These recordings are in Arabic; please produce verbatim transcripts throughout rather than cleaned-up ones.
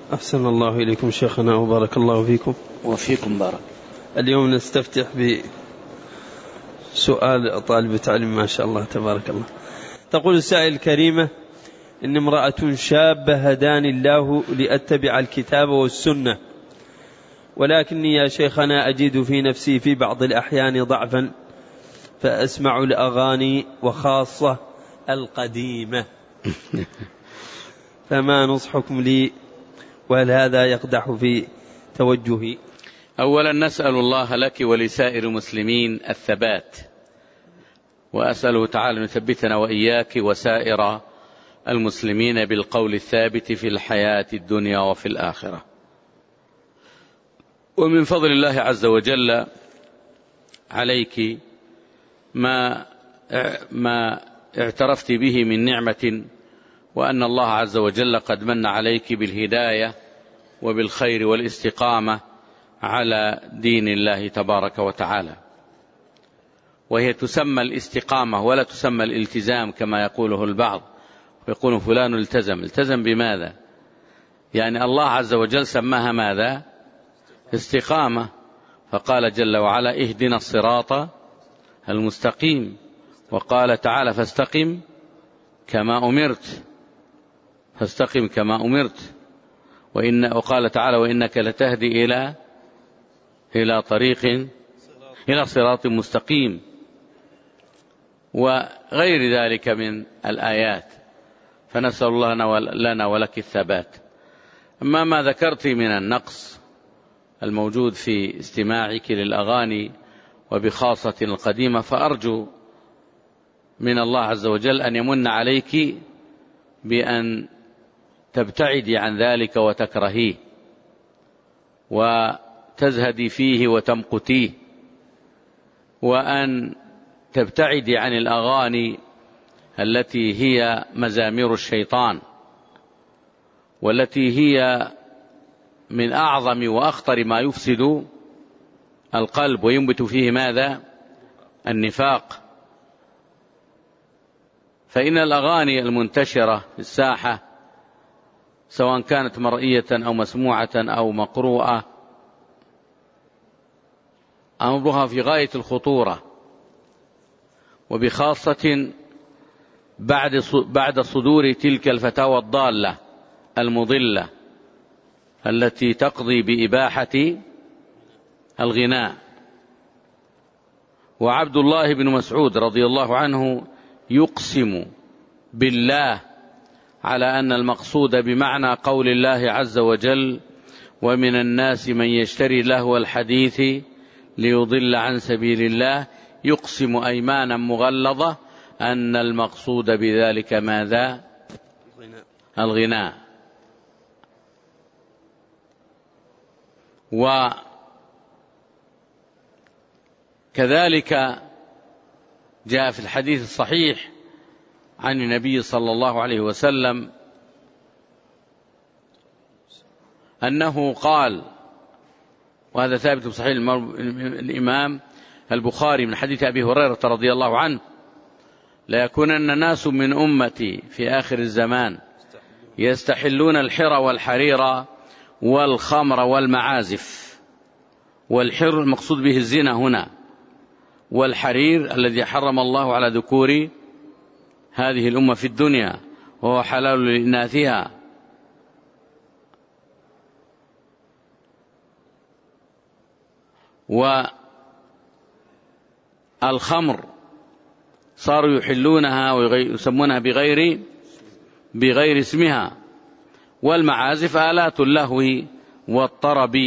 أحسن الله إليكم شيخنا وبارك الله فيكم. وفيكم بارك. اليوم نستفتح بسؤال طالب تعليم ما شاء الله تبارك الله. تقول السائل الكريمة: إن امرأة شابة هداني الله لأتبع الكتاب والسنة، ولكني يا شيخنا أجد في نفسي في بعض الأحيان ضعفا فأسمع الأغاني وخاصة القديمة، فما نصحكم لي، وهل هذا يقدح في توجهي؟ أولا نسأل الله لك ولسائر المسلمين الثبات، وأسأله تعالى أن يثبتنا وإياك وسائر المسلمين بالقول الثابت في الحياة الدنيا وفي الآخرة. ومن فضل الله عز وجل عليك ما ما اعترفت به من نعمة، وأن الله عز وجل قد من عليك بالهداية وبالخير والاستقامة على دين الله تبارك وتعالى، وهي تسمى الاستقامة ولا تسمى الالتزام كما يقوله البعض، ويقول فلان التزم. التزم بماذا؟ يعني الله عز وجل سماها ماذا؟ استقامة. فقال جل وعلا: اهدنا الصراط المستقيم. وقال تعالى: فاستقم كما أمرت، فاستقم كما أمرت. وإن وقال تعالى: وإنك لتهدي إلى إلى طريق إلى صراط مستقيم، وغير ذلك من الآيات. فنسأل الله لنا ولك الثبات. أما ما ذكرت من النقص الموجود في استماعك للأغاني وبخاصة القديمة، فأرجو من الله عز وجل أن يمن عليك بأن تبتعدي عن ذلك وتكرهيه وتزهدي فيه وتمقتيه، وأن تبتعدي عن الأغاني التي هي مزامير الشيطان، والتي هي من أعظم وأخطر ما يفسد القلب وينبت فيه ماذا؟ النفاق. فإن الأغاني المنتشرة في الساحة سواء كانت مرئية أو مسموعة أو مقروءة أمرها في غاية الخطورة، وبخاصة بعد بعد صدور تلك الفتاوى الضالة المضلة التي تقضي بإباحة الغناء. وعبد الله بن مسعود رضي الله عنه يقسم بالله على أن المقصود بمعنى قول الله عز وجل: ومن الناس من يشتري لهو الحديث ليضل عن سبيل الله، يقسم أيمانا مغلظة أن المقصود بذلك ماذا؟ الغناء. وكذلك جاء في الحديث الصحيح عن النبي صلى الله عليه وسلم أنه قال، وهذا ثابت بصحيح الإمام البخاري من حديث أبي هريرة رضي الله عنه: ليكونن ناس من أمتي في آخر الزمان يستحلون الحر والحرير والخمر والمعازف. والحر المقصود به الزنا هنا، والحرير الذي حرم الله على ذكور هذه الأمة في الدنيا وهو حلال لإناثها. والخمر صاروا يحلونها ويسمونها بغير بغير اسمها. والمعازف آلات اللهو والطرب،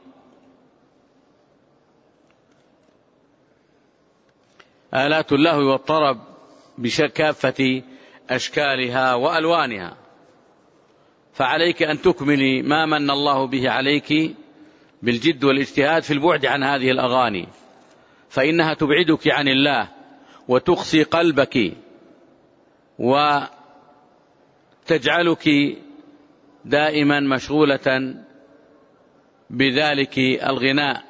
آلات اللهو والطرب بكافة أشكالها وألوانها. فعليك أن تكملي ما من الله به عليك بالجد والاجتهاد في البعد عن هذه الأغاني، فإنها تبعدك عن الله وتقسي قلبك وتجعلك دائما مشغولة بذلك الغناء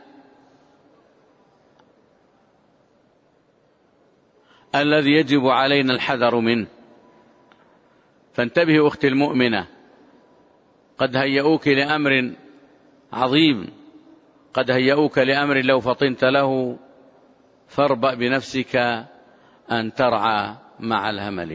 الذي يجب علينا الحذر منه. فانتبهي أختي المؤمنة، قد هيئوك لأمر عظيم، قد هيئوك لأمر لو فطنت له، فاربأ بنفسك أن ترعى مع الهمل.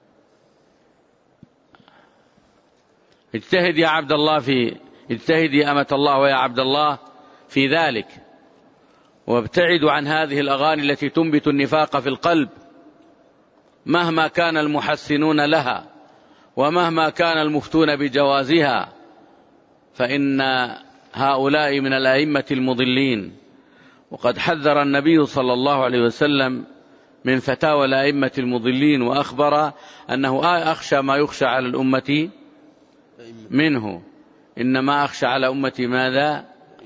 اجتهد يا عبد الله في اجتهد يا أمة الله ويا عبد الله في ذلك، وابتعدوا عن هذه الأغاني التي تنبت النفاق في القلب، مهما كان المحسنون لها ومهما كان المفتون بجوازها، فإن هؤلاء من الأئمة المضلين. وقد حذر النبي صلى الله عليه وسلم من فتاوى الأئمة المضلين، وأخبر أنه أخشى ما يخشى على الأمة منه، إنما أخشى على أمتي ماذا؟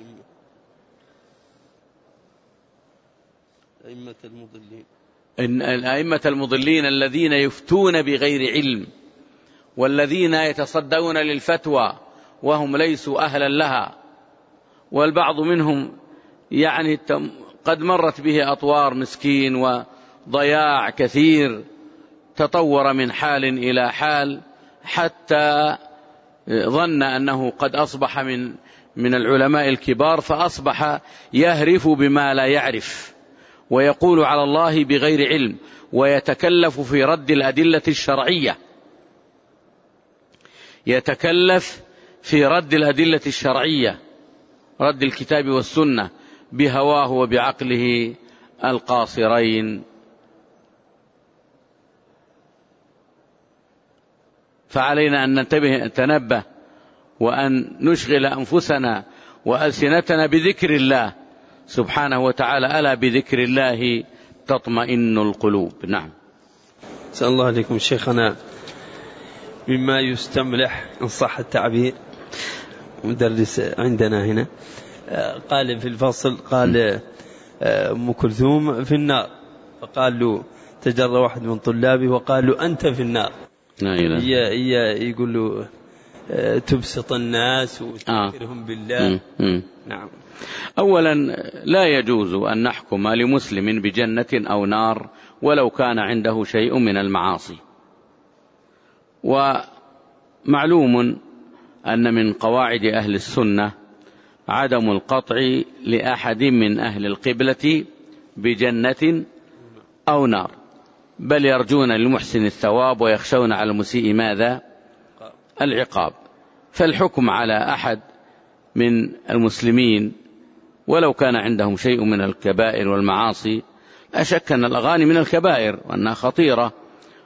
أئمة المضلين. إن الأئمة المضلين الذين يفتون بغير علم، والذين يتصدون للفتوى وهم ليسوا أهلا لها، والبعض منهم يعني قد مرت به أطوار مسكين وضياع كثير، تطور من حال إلى حال حتى ظن أنه قد أصبح من من العلماء الكبار، فأصبح يهرف بما لا يعرف، ويقول على الله بغير علم، ويتكلف في رد الأدلة الشرعية يتكلف في رد الأدلة الشرعية، رد الكتاب والسنة بهواه وبعقله القاصرين. فعلينا أن ننتبه نتنبه وأن نشغل أنفسنا وألسنتنا بذكر الله سبحانه وتعالى، ألا بذكر الله تطمئن القلوب. نعم. أسأل الله عليكم شيخنا، مما يستملح إن صح التعبير، مدرس عندنا هنا قال في الفصل، قال أم كلثوم في النار، فقال له تجرى واحد من طلابه وقال له أنت في النار. يقول له تبسط الناس وتذكرهم آه. بالله. م- م- نعم. أولا لا يجوز أن نحكم لمسلم بجنة أو نار ولو كان عنده شيء من المعاصي. ومعلوم أن من قواعد أهل السنة عدم القطع لأحد من أهل القبلة بجنة أو نار، بل يرجون للمحسن الثواب ويخشون على المسيء ماذا؟ العقاب. فالحكم على أحد من المسلمين ولو كان عندهم شيء من الكبائر والمعاصي، لا شك أن الأغاني من الكبائر، وأنها خطيرة،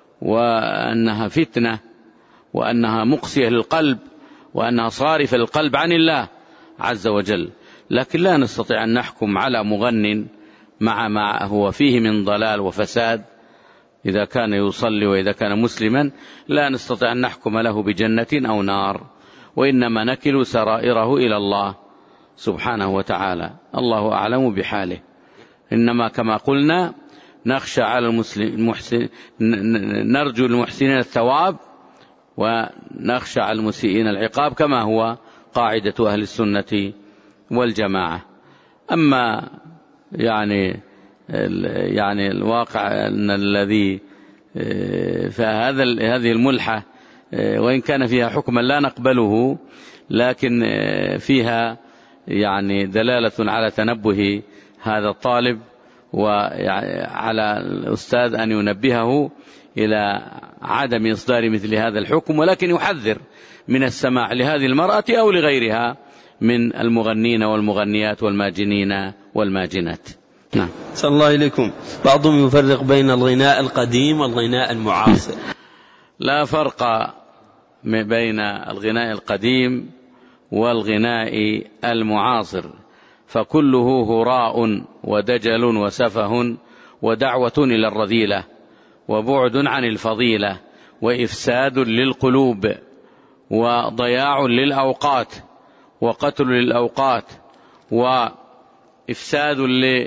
وأنها فتنة، وأنها مقسية للقلب، وأنها صارفة للقلب عن الله عز وجل. لكن لا نستطيع أن نحكم على مغن مع ما هو فيه من ضلال وفساد، إذا كان يصلي وإذا كان مسلما لا نستطيع أن نحكم له بجنة أو نار، وإنما نكل سرائره إلى الله سبحانه وتعالى، الله أعلم بحاله. إنما كما قلنا نخشى على المحسن، نرجو المحسنين الثواب ونخشى على المسيئين العقاب، كما هو قاعدة أهل السنة والجماعة. أما يعني يعني الواقع أن الذي فهذا هذه الملحة وإن كان فيها حكما لا نقبله، لكن فيها يعني دلالة على تنبه هذا الطالب وعلى الأستاذ أن ينبهه إلى عدم إصدار مثل هذا الحكم، ولكن يحذر من السماع لهذه المرأة أو لغيرها من المغنين والمغنيات والماجنين والماجنات. نعم. صلى الله إليكم. بعضهم يفرق بين الغناء القديم والغناء المعاصر. لا فرق بين الغناء القديم والغناء المعاصر، فكله هراء ودجل وسفه ودعوة إلى الرذيلة وبعد عن الفضيلة وإفساد للقلوب وضياع للأوقات وقتل للأوقات وإفساد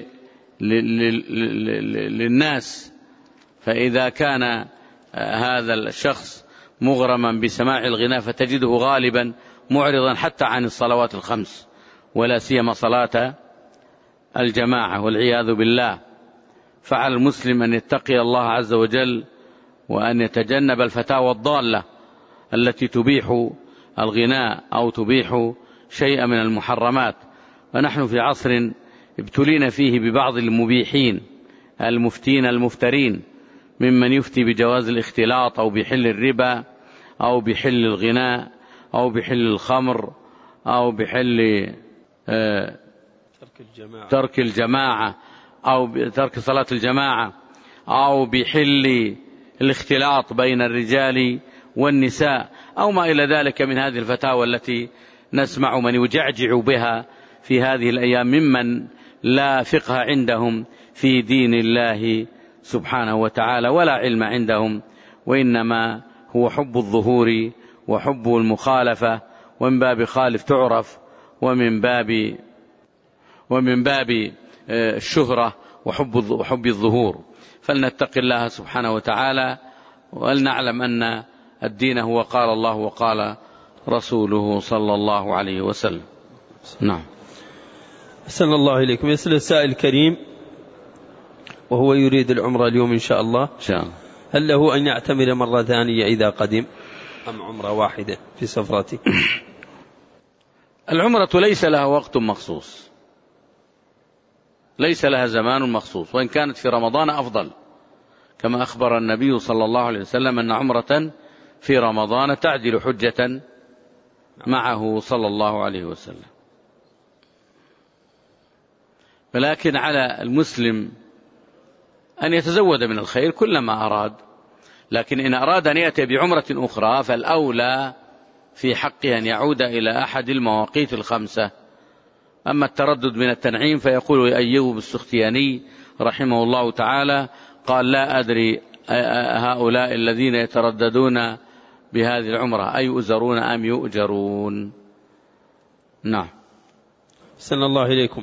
للناس. فإذا كان هذا الشخص مغرما بسماع الغناء فتجده غالبا معرضا حتى عن الصلوات الخمس، ولا سيما صلاة الجماعة والعياذ بالله. فعلى المسلم أن يتقي الله عز وجل وأن يتجنب الفتاوى الضالة التي تبيح الغناء أو تبيح شيئا من المحرمات. ونحن في عصر ابتلينا فيه ببعض المبيحين المفتين المفترين، ممن يفتي بجواز الاختلاط أو بحل الربا أو بحل الغناء أو بحل الخمر أو بحل آه ترك الجماعة, ترك الجماعة أو ترك صلاة الجماعة أو بحل الاختلاط بين الرجال والنساء أو ما إلى ذلك من هذه الفتاوى التي نسمع من يجعجع بها في هذه الأيام ممن لا فقه عندهم في دين الله سبحانه وتعالى ولا علم عندهم، وإنما هو حب الظهور وحب المخالفة، ومن باب خالف تعرف، ومن باب ومن باب الشهرة وحب وحب الظهور. فلنتق الله سبحانه وتعالى، ولنعلم أن الدين هو قال الله وقال رسوله صلى الله عليه وسلم. نعم. أحسن الله إليكم. يسأل السائل الكريم وهو يريد العمرة اليوم إن شاء الله، إن شاء الله، هل له أن يعتمر مرة ثانية إذا قدم أم عمرة واحدة في سفرته؟ العمرة ليس لها وقت مخصوص، ليس لها زمان مخصوص، وإن كانت في رمضان أفضل، كما أخبر النبي صلى الله عليه وسلم أن عمرة في رمضان تعدل حجة معه صلى الله عليه وسلم. ولكن على المسلم أن يتزود من الخير كلما أراد، لكن إن أراد أن يأتي بعمرة أخرى فالأولى في حقه أن يعود إلى أحد المواقيت الخمسة. أما التردد من التنعيم فيقول أيوب السختياني رحمه الله تعالى قال لا أدري هؤلاء الذين يترددون بهذه العمرة أي يؤزرون أم يؤجرون. نعم. سن الله إليكم.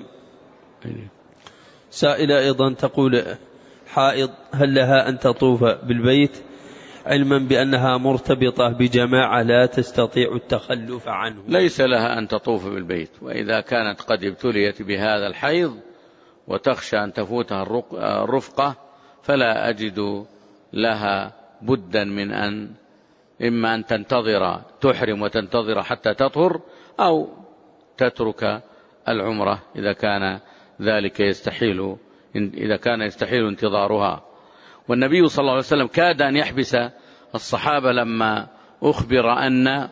سائلة أيضا تقول حائض هل لها أن تطوف بالبيت علما بأنها مرتبطة بجماعة لا تستطيع التخلف عنه؟ ليس لها أن تطوف بالبيت، وإذا كانت قد ابتليت بهذا الحيض وتخشى أن تفوتها الرفقة فلا أجد لها بدا من أن إما أن تنتظر تحرم وتنتظر حتى تطهر أو تترك العمرة إذا كان ذلك يستحيل إذا كان يستحيل انتظارها. والنبي صلى الله عليه وسلم كاد أن يحبس الصحابة لما أخبر أن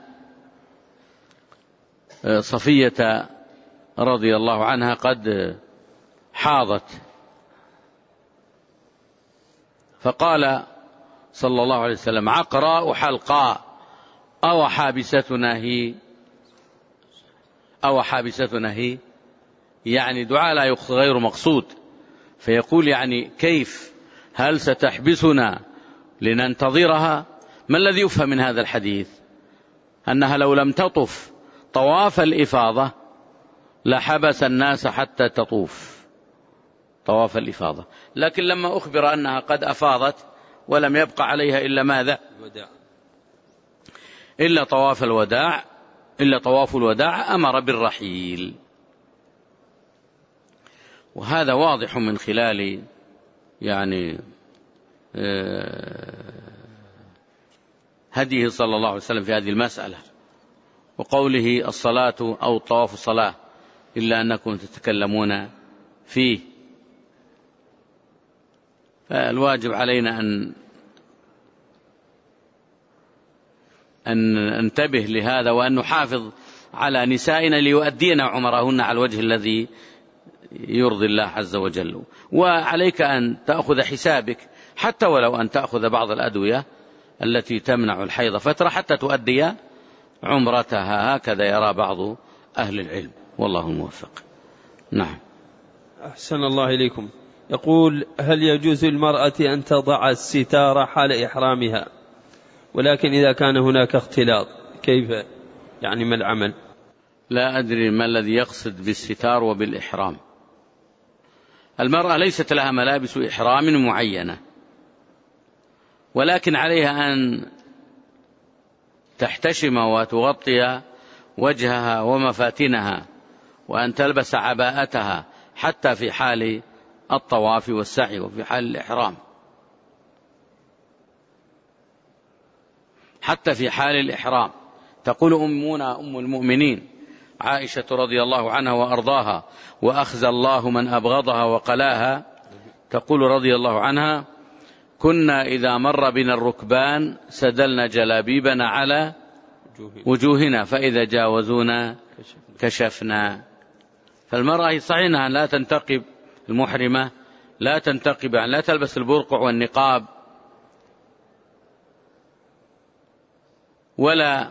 صفية رضي الله عنها قد حاضت، فقال صلى الله عليه وسلم عقراء حلقاء أو حابستنا هي أو حابستنا هي، يعني دعاء لا غير مقصود، فيقول يعني كيف هل ستحبسنا لننتظرها؟ ما الذي يفهم من هذا الحديث؟ أنها لو لم تطف طواف الإفاضة لحبس الناس حتى تطوف طواف الإفاضة، لكن لما أخبر أنها قد أفاضت ولم يبقى عليها إلا ماذا؟ إلا طواف الوداع إلا طواف الوداع أمر بالرحيل. وهذا واضح من خلال يعني هديه صلى الله عليه وسلم في هذه المسألة، وقوله الصلاة أو الطواف الصلاة إلا أنكم تتكلمون فيه. فالواجب علينا أن أن ننتبه لهذا وأن نحافظ على نسائنا ليؤدين عمرهن على الوجه الذي يرضي الله عز وجل. وعليك أن تأخذ حسابك حتى ولو أن تأخذ بعض الأدوية التي تمنع الحيض فترة حتى تؤدي عمرتها، هكذا يرى بعض أهل العلم، والله الموفق. نعم. أحسن الله إليكم. يقول هل يجوز للمرأة أن تضع الستار حال إحرامها، ولكن إذا كان هناك اختلاط كيف يعني ما العمل؟ لا أدري ما الذي يقصد بالستار وبالإحرام. المرأة ليست لها ملابس إحرام معينة، ولكن عليها أن تحتشم وتغطي وجهها ومفاتنها، وأن تلبس عباءتها حتى في حال الطواف والسعي وفي حال الإحرام، حتى في حال الإحرام تقول أمنا أم المؤمنين عائشة رضي الله عنها وأرضاها: وأخزى الله من أبغضها وقلاها. تقول رضي الله عنها: كنا إذا مر بنا الركبان سدلنا جلابيبنا على وجوهنا فإذا جاوزونا كشفنا. فالمرأة صحيح أنها لا تنتقب، المحرمة لا تنتقب، يعني لا تلبس البرقع والنقاب ولا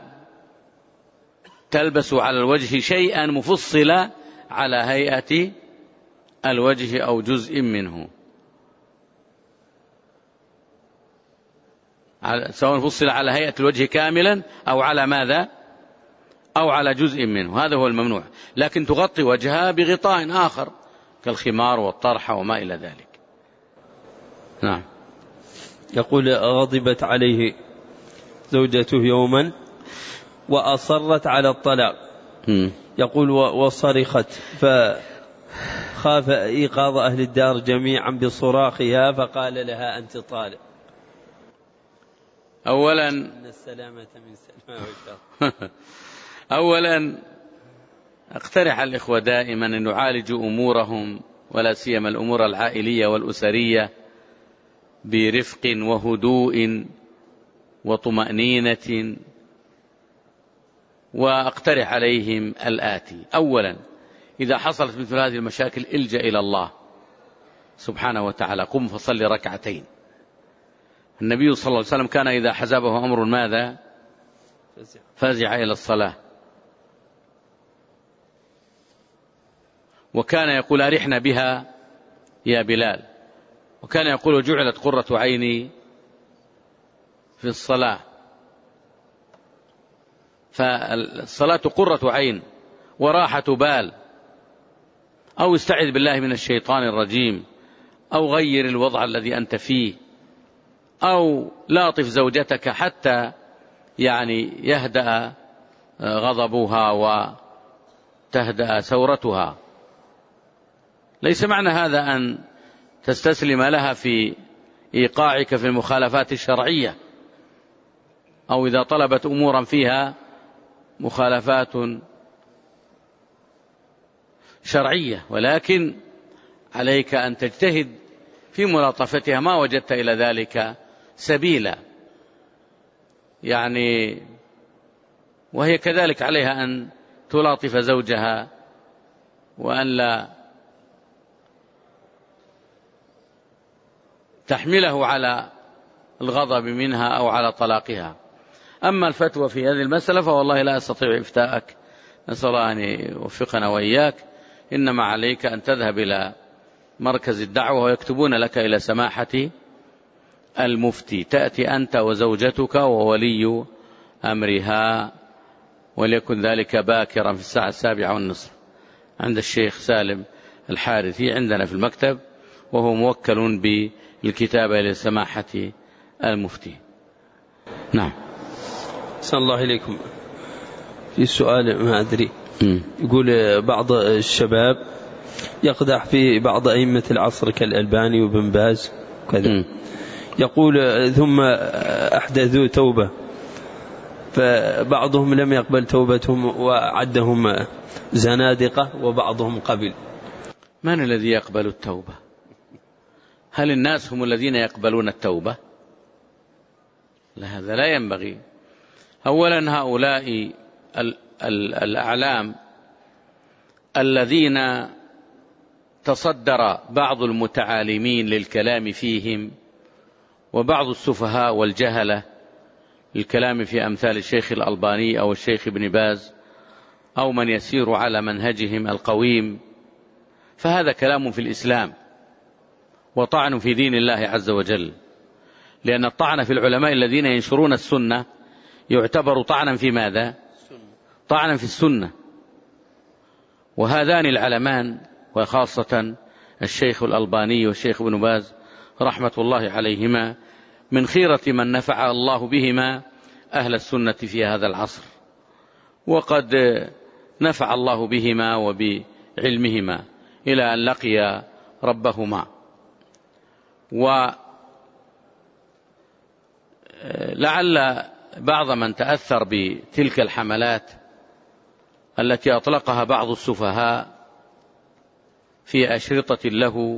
تلبس على الوجه شيئا مفصلا على هيئة الوجه أو جزء منه، سواء فصل على هيئة الوجه كاملا أو على ماذا أو على جزء منه، هذا هو الممنوع. لكن تغطي وجهها بغطاء آخر كالخمار والطرحة وما إلى ذلك. نعم. يقول: غضبت عليه زوجته يوما وأصرت على الطلاق. م. يقول: وصرخت فخاف إيقاظ أهل الدار جميعا بصراخها فقال لها: أنت طالق. أولا السلامة من سلمى والشر. أولا اقترح الإخوة دائما أن يعالجوا أمورهم ولا سيما الأمور العائلية والأسرية برفق وهدوء وطمأنينة، وأقترح عليهم الآتي: أولا إذا حصلت مثل هذه المشاكل الجأ إلى الله سبحانه وتعالى، قم فصل ركعتين. النبي صلى الله عليه وسلم كان إذا حزبه أمر ماذا؟ فزع إلى الصلاة، وكان يقول: أرحنا بها يا بلال، وكان يقول: جعلت قرة عيني في الصلاة. فالصلاة قرة عين وراحة بال. أو استعذ بالله من الشيطان الرجيم، أو غير الوضع الذي أنت فيه، أو لاطف زوجتك حتى يعني يهدأ غضبها وتهدأ ثورتها. ليس معنى هذا أن تستسلم لها في إيقاعك في المخالفات الشرعية، أو إذا طلبت أمورا فيها مخالفات شرعية، ولكن عليك أن تجتهد في ملاطفتها ما وجدت إلى ذلك سبيلا، يعني وهي كذلك عليها أن تلاطف زوجها وأن لا تحمله على الغضب منها أو على طلاقها. أما الفتوى في هذه المسألة فوالله لا أستطيع إفتاءك، نسأل الله أن يوفقنا وإياك. إنما عليك أن تذهب إلى مركز الدعوة ويكتبون لك إلى سماحة المفتي، تأتي أنت وزوجتك وولي أمرها، وليكن ذلك باكرا في الساعة السابعة والنصف عند الشيخ سالم الحارثي عندنا في المكتب، وهو موكل بالكتابة إلى سماحة المفتي. نعم. صلى الله إليكم. في سؤال ما أدري، يقول بعض الشباب يقدح في بعض أئمة العصر كالألباني وبن باز وكذا، يقول ثم أحدثوا توبة، فبعضهم لم يقبل توبتهم وعدهم زنادقة وبعضهم قبل. من الذي يقبل التوبة؟ هل الناس هم الذين يقبلون التوبة؟ لا، هذا لا ينبغي. أولا هؤلاء الأعلام الذين تصدر بعض المتعالمين للكلام فيهم وبعض السفهاء والجهلة للكلام في أمثال الشيخ الألباني أو الشيخ ابن باز أو من يسير على منهجهم القويم، فهذا كلام في الإسلام وطعن في دين الله عز وجل، لأن الطعن في العلماء الذين ينشرون السنة يعتبر طعنا في ماذا؟ طعنا في السنة. وهذان العلمان وخاصة الشيخ الألباني والشيخ ابن باز رحمة الله عليهما من خيرة من نفع الله بهما أهل السنة في هذا العصر، وقد نفع الله بهما وبعلمهما إلى أن لقي ربهما. ولعل بعض من تأثر بتلك الحملات التي أطلقها بعض السفهاء في أشرطة له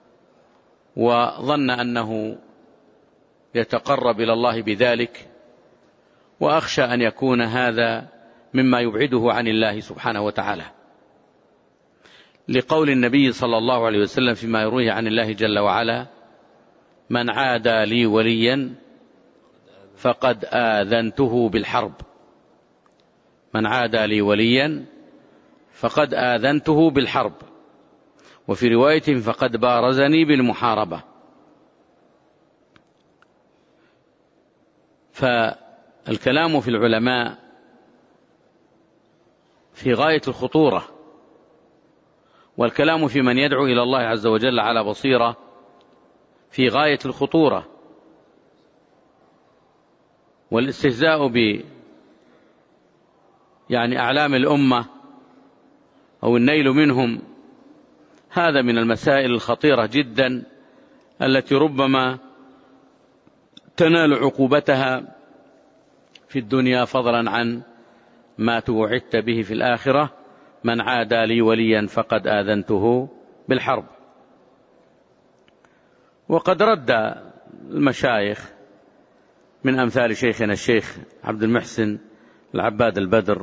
وظن أنه يتقرب إلى الله بذلك، وأخشى أن يكون هذا مما يبعده عن الله سبحانه وتعالى، لقول النبي صلى الله عليه وسلم فيما يرويه عن الله جل وعلا: من عادى لي وليا فقد آذنته بالحرب. من عادى لي وليا فقد آذنته بالحرب، وفي رواية فقد بارزني بالمحاربة. فالكلام في العلماء في غاية الخطورة، والكلام في من يدعو إلى الله عز وجل على بصيرة في غاية الخطورة، والاستهزاء ب يعني أعلام الأمة أو النيل منهم، هذا من المسائل الخطيرة جدا التي ربما تنال عقوبتها في الدنيا فضلا عن ما توعدت به في الآخرة: من عادى لي وليا فقد آذنته بالحرب. وقد رد المشايخ من أمثال شيخنا الشيخ عبد المحسن العباد البدر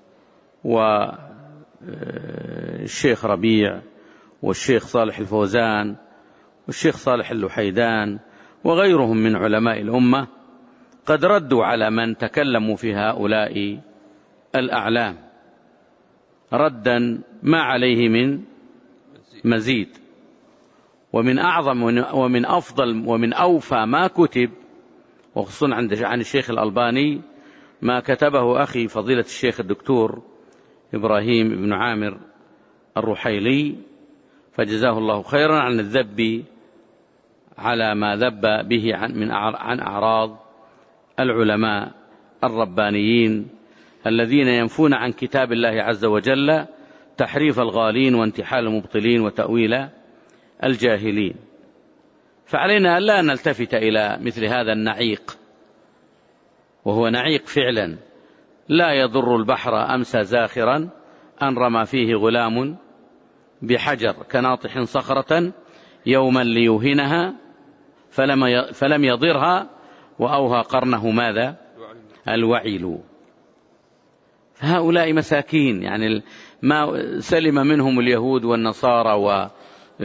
والشيخ ربيع والشيخ صالح الفوزان والشيخ صالح اللحيدان وغيرهم من علماء الأمة، قد ردوا على من تكلموا في هؤلاء الأعلام ردا ما عليه من مزيد. ومن أعظم ومن أفضل ومن أوفى ما كتب، وخصوصا عن الشيخ الألباني، ما كتبه أخي فضيلة الشيخ الدكتور إبراهيم بن عامر الرحيلي، فجزاه الله خيرا، عن الذب على ما ذب به عن من عن أعراض العلماء الربانيين الذين ينفون عن كتاب الله عز وجل تحريف الغالين وانتحال المبطلين وتأويل الجاهلين. فعلينا ألا نلتفت إلى مثل هذا النعيق، وهو نعيق فعلا لا يضر البحر أمسى زاخرا أن رمى فيه غلام بحجر كناطح صخرة يوما ليوهنها فلم يضرها وأوهى قرنه ماذا؟ الوعيل. فهؤلاء مساكين، يعني ما سلم منهم اليهود والنصارى وأهل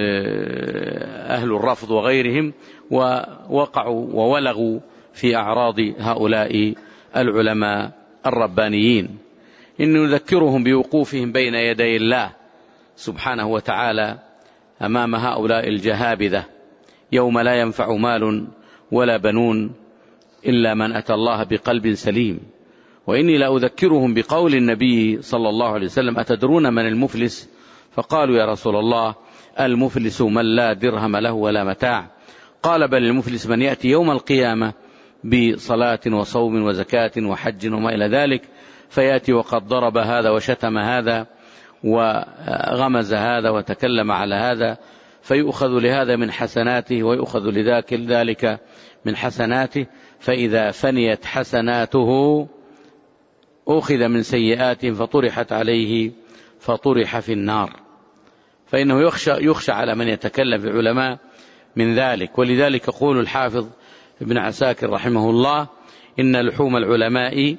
الرفض وغيرهم، ووقعوا وولغوا في أعراض هؤلاء العلماء الربانيين. إن نذكرهم بوقوفهم بين يدي الله سبحانه وتعالى أمام هؤلاء الجهابذة يوم لا ينفع مال ولا بنون إلا من أتى الله بقلب سليم. وإني لا أذكرهم بقول النبي صلى الله عليه وسلم: أتدرون من المفلس؟ فقالوا: يا رسول الله، المفلس من لا درهم له ولا متاع. قال: بل المفلس من يأتي يوم القيامة بصلاة وصوم وزكاة وحج وما إلى ذلك، فيأتي وقد ضرب هذا وشتم هذا وغمز هذا وتكلم على هذا، فيؤخذ لهذا من حسناته ويؤخذ لذاك ذلك من حسناته، فإذا فنيت حسناته أخذ من سيئاتهم فطرحت عليه فطرح في النار. فإنه يخشى, يخشى على من يتكلم في العلماء من ذلك. ولذلك يقول الحافظ ابن عساكر رحمه الله: إن لحوم العلماء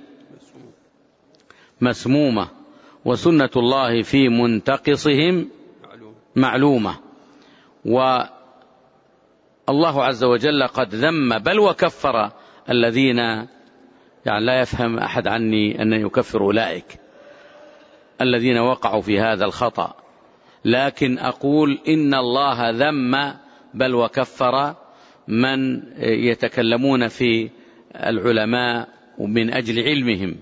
مسمومة وسنة الله في منتقصهم معلومة. والله عز وجل قد ذم بل وكفر الذين، يعني لا يفهم أحد عني أن يكفر أولئك الذين وقعوا في هذا الخطأ، لكن أقول إن الله ذم بل وكفر من يتكلمون في العلماء من أجل علمهم.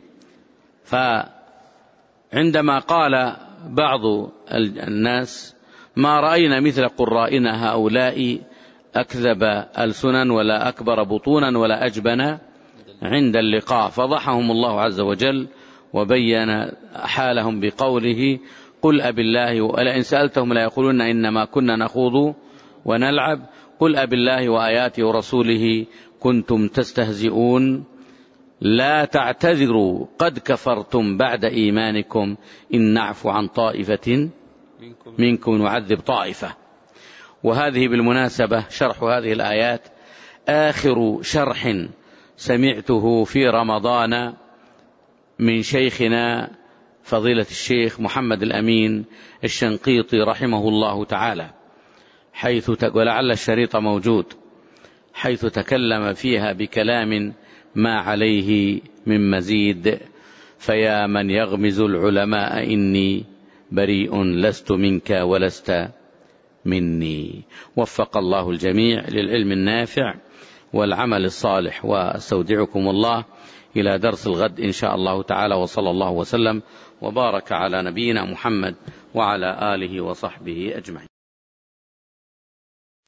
فعندما قال بعض الناس: ما رأينا مثل قرائنا هؤلاء أكذب ألسنا ولا أكبر بطونا ولا أجبن عند اللقاء، فضحهم الله عز وجل وبين حالهم بقوله: قل أب الله، ولئن سألتهم لا يقولون إنما كنا نخوض ونلعب، قل أب الله وآياته ورسوله كنتم تستهزئون. لا تعتذروا قد كفرتم بعد إيمانكم إن نعفو عن طائفة منكم نعذب طائفة. وهذه بالمناسبة شرح هذه الآيات آخر شرح سمعته في رمضان من شيخنا فضيلة الشيخ محمد الأمين الشنقيطي رحمه الله تعالى، حيث ولعل الشريط موجود، حيث تكلم فيها بكلام ما عليه من مزيد. فيا من يغمز العلماء إني بريء لست منك ولست مني. وفق الله الجميع للعلم النافع والعمل الصالح، واستودعكم الله إلى درس الغد إن شاء الله تعالى، وصلى الله وسلم وبارك على نبينا محمد وعلى آله وصحبه أجمعين.